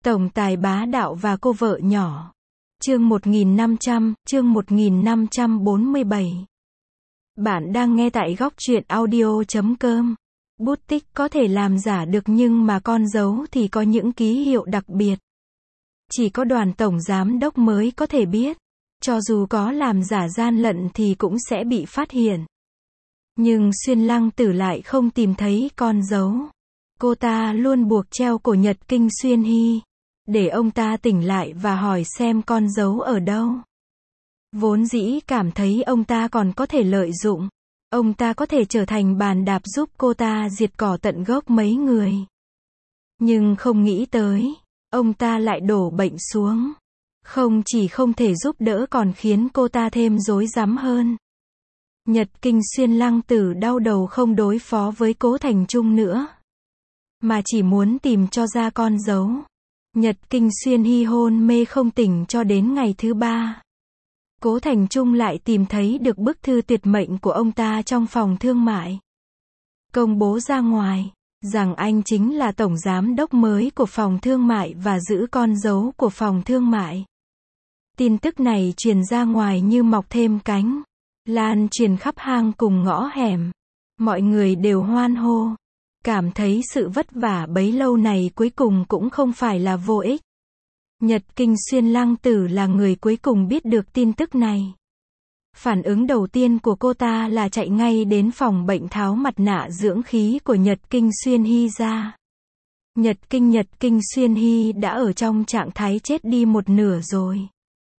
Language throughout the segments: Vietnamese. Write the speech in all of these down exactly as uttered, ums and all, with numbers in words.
Tổng tài bá đạo và cô vợ nhỏ. Chương một nghìn năm trăm, chương một nghìn năm trăm bốn mươi bảy. Bạn đang nghe tại góc truyện audio chấm com. Bút tích có thể làm giả được nhưng mà con dấu thì có những ký hiệu đặc biệt. Chỉ có đoàn tổng giám đốc mới có thể biết. Cho dù có làm giả gian lận thì cũng sẽ bị phát hiện. Nhưng Xuyên Lăng Tử lại không tìm thấy con dấu. Cô ta luôn buộc treo cổ Nhật Kinh Xuyên Hy, để ông ta tỉnh lại và hỏi xem con dấu ở đâu. Vốn dĩ cảm thấy ông ta còn có thể lợi dụng. Ông ta có thể trở thành bàn đạp giúp cô ta diệt cỏ tận gốc mấy người. Nhưng không nghĩ tới, ông ta lại đổ bệnh xuống. Không chỉ không thể giúp đỡ còn khiến cô ta thêm rối rắm hơn. Nhật Kinh Xuyên Lăng Tử đau đầu không đối phó với Cố Thành Trung nữa, mà chỉ muốn tìm cho ra con dấu. Nhật Kinh Xuyên Hy hôn mê không tỉnh cho đến ngày thứ ba. Cố Thành Trung lại tìm thấy được bức thư tuyệt mệnh của ông ta trong phòng thương mại. Công bố ra ngoài, rằng anh chính là tổng giám đốc mới của phòng thương mại và giữ con dấu của phòng thương mại. Tin tức này truyền ra ngoài như mọc thêm cánh, lan truyền khắp hang cùng ngõ hẻm. Mọi người đều hoan hô, cảm thấy sự vất vả bấy lâu này cuối cùng cũng không phải là vô ích. Nhật Kinh Xuyên Lăng Tử là người cuối cùng biết được tin tức này. Phản ứng đầu tiên của cô ta là chạy ngay đến phòng bệnh tháo mặt nạ dưỡng khí của Nhật Kinh Xuyên Hy ra. Nhật Kinh Nhật Kinh Xuyên Hy đã ở trong trạng thái chết đi một nửa rồi.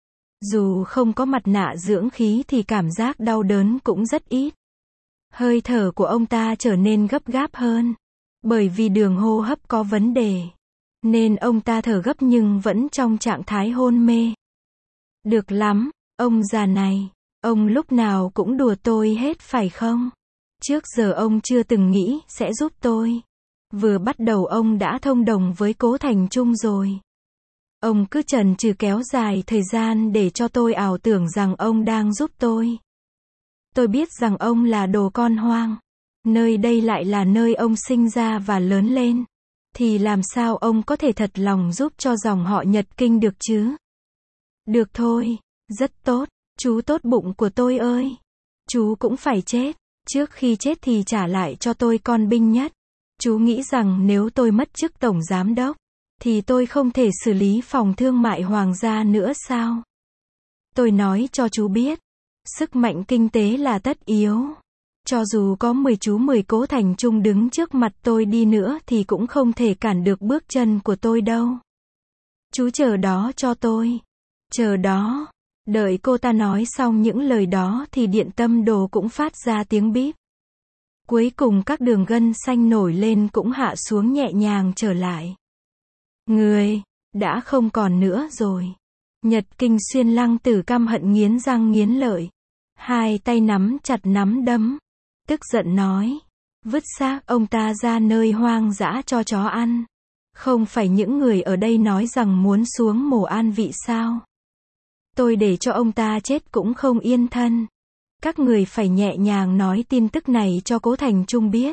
Dù không có mặt nạ dưỡng khí thì cảm giác đau đớn cũng rất ít. Hơi thở của ông ta trở nên gấp gáp hơn. Bởi vì đường hô hấp có vấn đề, nên ông ta thở gấp nhưng vẫn trong trạng thái hôn mê. Được lắm, ông già này, ông lúc nào cũng đùa tôi hết phải không? Trước giờ ông chưa từng nghĩ sẽ giúp tôi. Vừa bắt đầu ông đã thông đồng với Cố Thành Trung rồi. Ông cứ chần chừ kéo dài thời gian để cho tôi ảo tưởng rằng ông đang giúp tôi. Tôi biết rằng ông là đồ con hoang. Nơi đây lại là nơi ông sinh ra và lớn lên. Thì làm sao ông có thể thật lòng giúp cho dòng họ Nhật Kinh được chứ? Được thôi, rất tốt, chú tốt bụng của tôi ơi. Chú cũng phải chết. Trước khi chết thì trả lại cho tôi con binh nhất. Chú nghĩ rằng nếu tôi mất chức tổng giám đốc, thì tôi không thể xử lý phòng thương mại hoàng gia nữa sao? Tôi nói cho chú biết, sức mạnh kinh tế là tất yếu. Cho dù có mười chú mười Cố Thành Trung đứng trước mặt tôi đi nữa thì cũng không thể cản được bước chân của tôi đâu. Chú chờ đó cho tôi. Chờ đó. Đợi cô ta nói xong những lời đó thì điện tâm đồ cũng phát ra tiếng bíp. Cuối cùng các đường gân xanh nổi lên cũng hạ xuống nhẹ nhàng trở lại. Người, đã không còn nữa rồi. Nhật Kinh Xuyên Lăng Tử căm hận nghiến răng nghiến lợi. Hai tay nắm chặt nắm đấm. Tức giận nói. Vứt xác ông ta ra nơi hoang dã cho chó ăn. Không phải những người ở đây nói rằng muốn xuống mổ an vị sao? Tôi để cho ông ta chết cũng không yên thân. Các người phải nhẹ nhàng nói tin tức này cho Cố Thành Trung biết.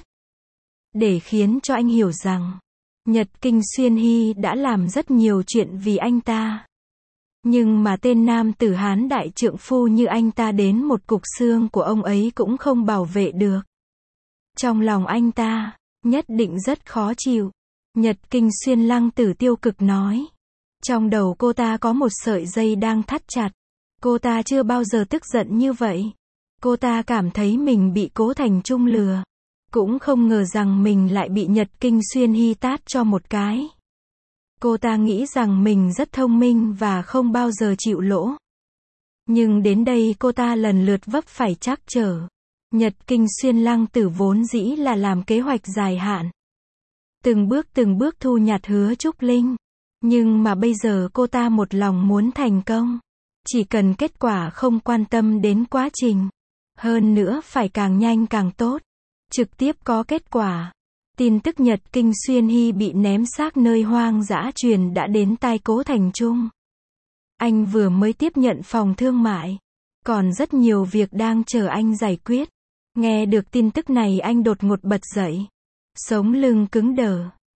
Để khiến cho anh hiểu rằng Nhật Kinh Xuyên Hy đã làm rất nhiều chuyện vì anh ta. Nhưng mà tên nam tử Hán đại trượng phu như anh ta đến một cục xương của ông ấy cũng không bảo vệ được. Trong lòng anh ta, nhất định rất khó chịu. Nhật Kinh Xuyên Lăng Tử tiêu cực nói. Trong đầu cô ta có một sợi dây đang thắt chặt. Cô ta chưa bao giờ tức giận như vậy. Cô ta cảm thấy mình bị Cố Thành Trung lừa. Cũng không ngờ rằng mình lại bị Nhật Kinh Xuyên Hy tát cho một cái. Cô ta nghĩ rằng mình rất thông minh và không bao giờ chịu lỗ. Nhưng đến đây cô ta lần lượt vấp phải trắc trở. Nhật Kinh Xuyên Lăng Tử vốn dĩ là làm kế hoạch dài hạn. Từng bước từng bước thu nhặt Hứa Trúc Linh. Nhưng mà bây giờ cô ta một lòng muốn thành công. Chỉ cần kết quả không quan tâm đến quá trình. Hơn nữa phải càng nhanh càng tốt. Trực tiếp có kết quả. Tin tức Nhật Kinh Xuyên Hy bị ném xác nơi hoang dã truyền đã đến tai Cố Thành Trung. Anh vừa mới tiếp nhận phòng thương mại. Còn rất nhiều việc đang chờ anh giải quyết. Nghe được tin tức này anh đột ngột bật dậy. Sống lưng cứng đờ.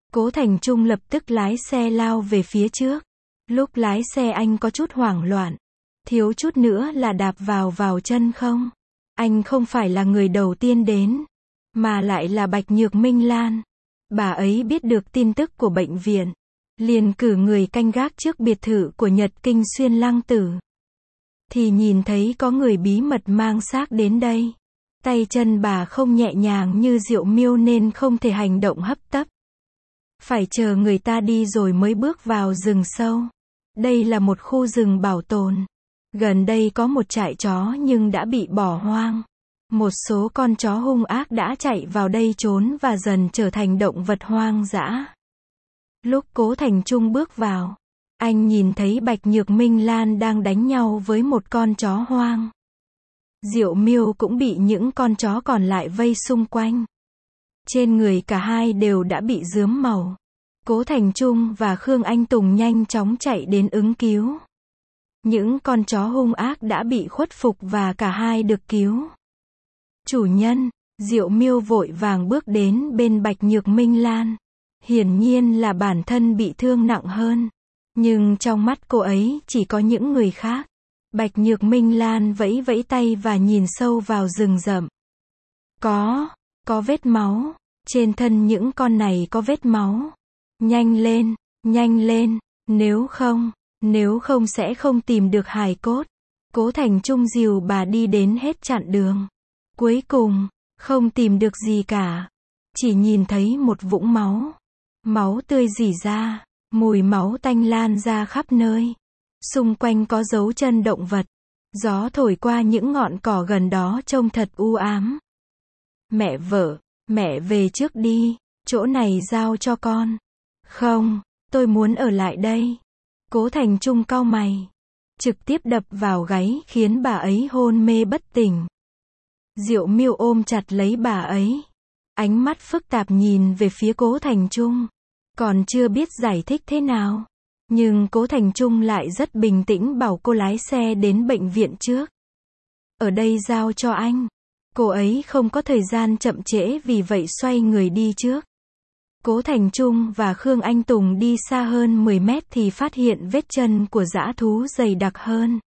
Cố Thành Trung lập tức lái xe lao về phía trước. Lúc lái xe anh có chút hoảng loạn. Thiếu chút nữa là đạp vào vào chân không. Anh không phải là người đầu tiên đến, mà lại là Bạch Nhược Minh Lan. Bà ấy biết được tin tức của bệnh viện, liền cử người canh gác trước biệt thự của Nhật Kinh Xuyên Lăng Tử. Thì nhìn thấy có người bí mật mang xác đến đây. Tay chân bà không nhẹ nhàng như Diệu Miêu nên không thể hành động hấp tấp. Phải chờ người ta đi rồi mới bước vào rừng sâu. Đây là một khu rừng bảo tồn. Gần đây có một trại chó nhưng đã bị bỏ hoang. Một số con chó hung ác đã chạy vào đây trốn và dần trở thành động vật hoang dã. Lúc Cố Thành Trung bước vào, anh nhìn thấy Bạch Nhược Minh Lan đang đánh nhau với một con chó hoang. Diệu Miêu cũng bị những con chó còn lại vây xung quanh. Trên người cả hai đều đã bị rướm màu. Cố Thành Trung và Khương Anh Tùng nhanh chóng chạy đến ứng cứu. Những con chó hung ác đã bị khuất phục và cả hai được cứu. Chủ nhân, Diệu Miêu vội vàng bước đến bên Bạch Nhược Minh Lan. Hiển nhiên là bản thân bị thương nặng hơn. Nhưng trong mắt cô ấy chỉ có những người khác. Bạch Nhược Minh Lan vẫy vẫy tay và nhìn sâu vào rừng rậm. Có, có vết máu. Trên thân những con này có vết máu. Nhanh lên, nhanh lên, nếu không, nếu không sẽ không tìm được hài cốt. Cố Thành Trung dìu bà đi đến hết chặn đường. Cuối cùng, không tìm được gì cả. Chỉ nhìn thấy một vũng máu. Máu tươi rỉ ra, mùi máu tanh lan ra khắp nơi. Xung quanh có dấu chân động vật. Gió thổi qua những ngọn cỏ gần đó trông thật u ám. Mẹ vợ, mẹ về trước đi, chỗ này giao cho con. Không, tôi muốn ở lại đây. Cố Thành Trung cau mày. Trực tiếp đập vào gáy khiến bà ấy hôn mê bất tỉnh. Diệu Miêu ôm chặt lấy bà ấy. Ánh mắt phức tạp nhìn về phía Cố Thành Trung. Còn chưa biết giải thích thế nào. Nhưng Cố Thành Trung lại rất bình tĩnh bảo cô lái xe đến bệnh viện trước. Ở đây giao cho anh. Cô ấy không có thời gian chậm trễ vì vậy xoay người đi trước. Cố Thành Trung và Khương Anh Tùng đi xa hơn mười mét thì phát hiện vết chân của dã thú dày đặc hơn.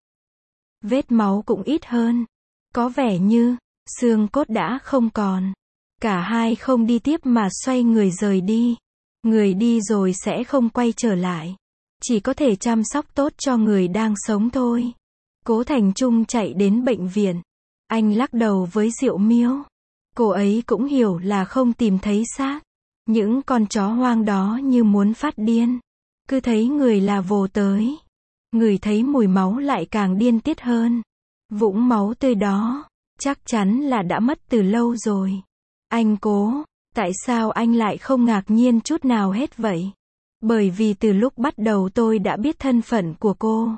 Vết máu cũng ít hơn. Có vẻ như, xương cốt đã không còn. Cả hai không đi tiếp mà xoay người rời đi. Người đi rồi sẽ không quay trở lại. Chỉ có thể chăm sóc tốt cho người đang sống thôi. Cố Thành Trung chạy đến bệnh viện. Anh lắc đầu với Diệu Miêu. Cô ấy cũng hiểu là không tìm thấy xác. Những con chó hoang đó như muốn phát điên. Cứ thấy người là vồ tới. Người thấy mùi máu lại càng điên tiết hơn. Vũng máu tươi đó, chắc chắn là đã mất từ lâu rồi. Anh Cố, tại sao anh lại không ngạc nhiên chút nào hết vậy? Bởi vì từ lúc bắt đầu tôi đã biết thân phận của cô.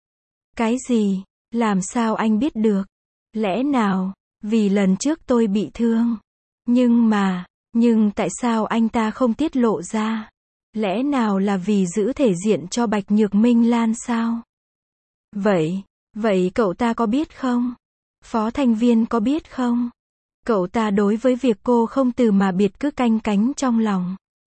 Cái gì? Làm sao anh biết được? Lẽ nào, vì lần trước tôi bị thương? Nhưng mà, nhưng tại sao anh ta không tiết lộ ra? Lẽ nào là vì giữ thể diện cho Bạch Nhược Minh Lan sao? Vậy, vậy cậu ta có biết không? Phó Thanh Viên có biết không? Cậu ta đối với việc cô không từ mà biệt cứ canh cánh trong lòng.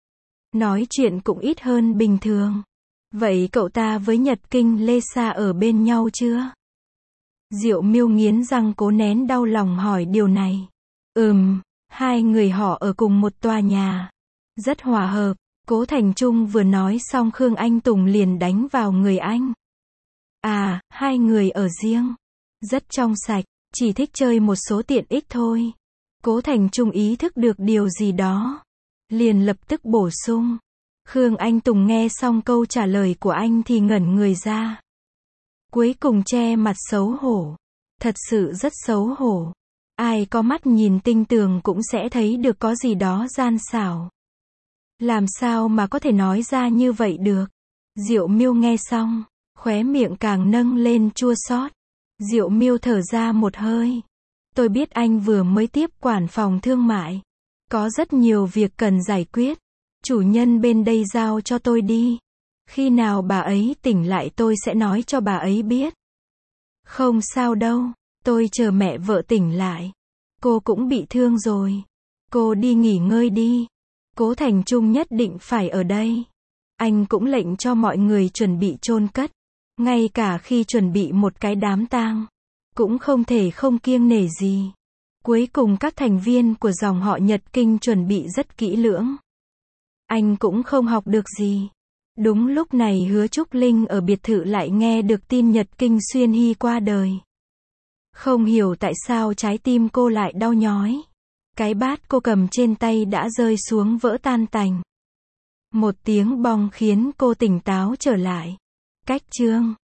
Nói chuyện cũng ít hơn bình thường. Vậy cậu ta với Nhật Kinh Lê Sa ở bên nhau chưa? Diệu Miêu nghiến răng cố nén đau lòng hỏi điều này. Ừm, hai người họ ở cùng một tòa nhà. Rất hòa hợp. Cố Thành Trung vừa nói xong Khương Anh Tùng liền đánh vào người anh. À, hai người ở riêng. Rất trong sạch, chỉ thích chơi một số tiện ích thôi. Cố Thành Trung ý thức được điều gì đó. Liền lập tức bổ sung. Khương Anh Tùng nghe xong câu trả lời của anh thì ngẩn người ra. Cuối cùng che mặt xấu hổ. Thật sự rất xấu hổ. Ai có mắt nhìn tinh tường cũng sẽ thấy được có gì đó gian xảo. Làm sao mà có thể nói ra như vậy được? Diệu Miêu nghe xong, khóe miệng càng nâng lên chua xót. Diệu Miêu thở ra một hơi. Tôi biết anh vừa mới tiếp quản phòng thương mại. Có rất nhiều việc cần giải quyết. Chủ nhân bên đây giao cho tôi đi. Khi nào bà ấy tỉnh lại tôi sẽ nói cho bà ấy biết. Không sao đâu, tôi chờ mẹ vợ tỉnh lại. Cô cũng bị thương rồi. Cô đi nghỉ ngơi đi. Cố Thành Trung nhất định phải ở đây. Anh cũng lệnh cho mọi người chuẩn bị chôn cất. Ngay cả khi chuẩn bị một cái đám tang, cũng không thể không kiêng nể gì. Cuối cùng các thành viên của dòng họ Nhật Kinh chuẩn bị rất kỹ lưỡng. Anh cũng không học được gì. Đúng lúc này Hứa Trúc Linh ở biệt thự lại nghe được tin Nhật Kinh Xuyên Hy qua đời. Không hiểu tại sao trái tim cô lại đau nhói. Cái bát cô cầm trên tay đã rơi xuống vỡ tan tành. Một tiếng bong khiến cô tỉnh táo trở lại. Cách chương